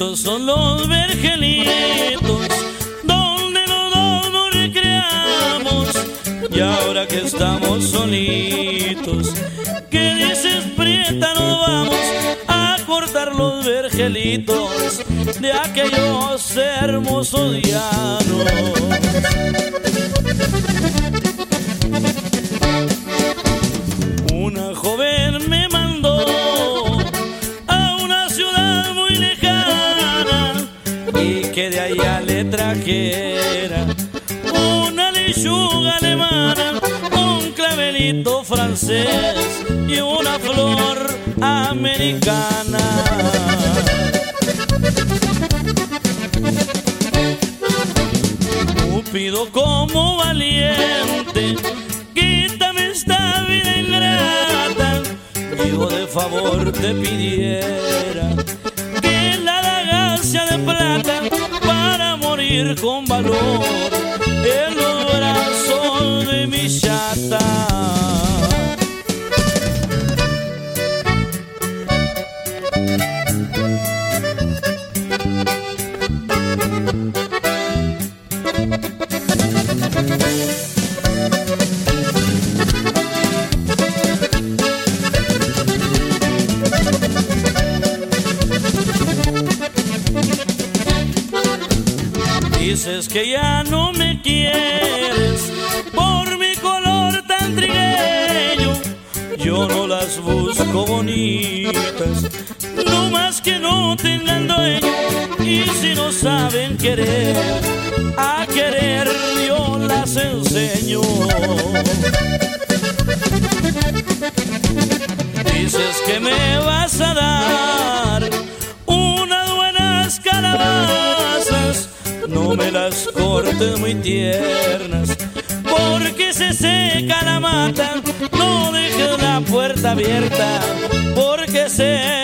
Estos son los vergelitos donde los dos nos recreamos. Y ahora que estamos solitos, ¿qué dices, prieta? Nos vamos a cortar los vergelitos de aquellos hermosos llanos. Una joven me mandó a una ciudad muy lejana y que de allá le trajera una lechuga alemana, un clavelito francés y una flor americana. Cupido como valiente, quítame esta vida ingrata. Yo de favor te pidiera que la daga sea de plata para morir con valor en los brazos de mi chata. Dices que ya no me quieres por mi color tan trigueño. Yo no las busco bonitas, no más que no tengan dueño. Y si no saben querer, a querer yo las enseño. Dices que me vas a dar unas buenas calabazas, no me las cortes muy tiernas, porque se seca la mata. No dejes la puerta abierta, porque se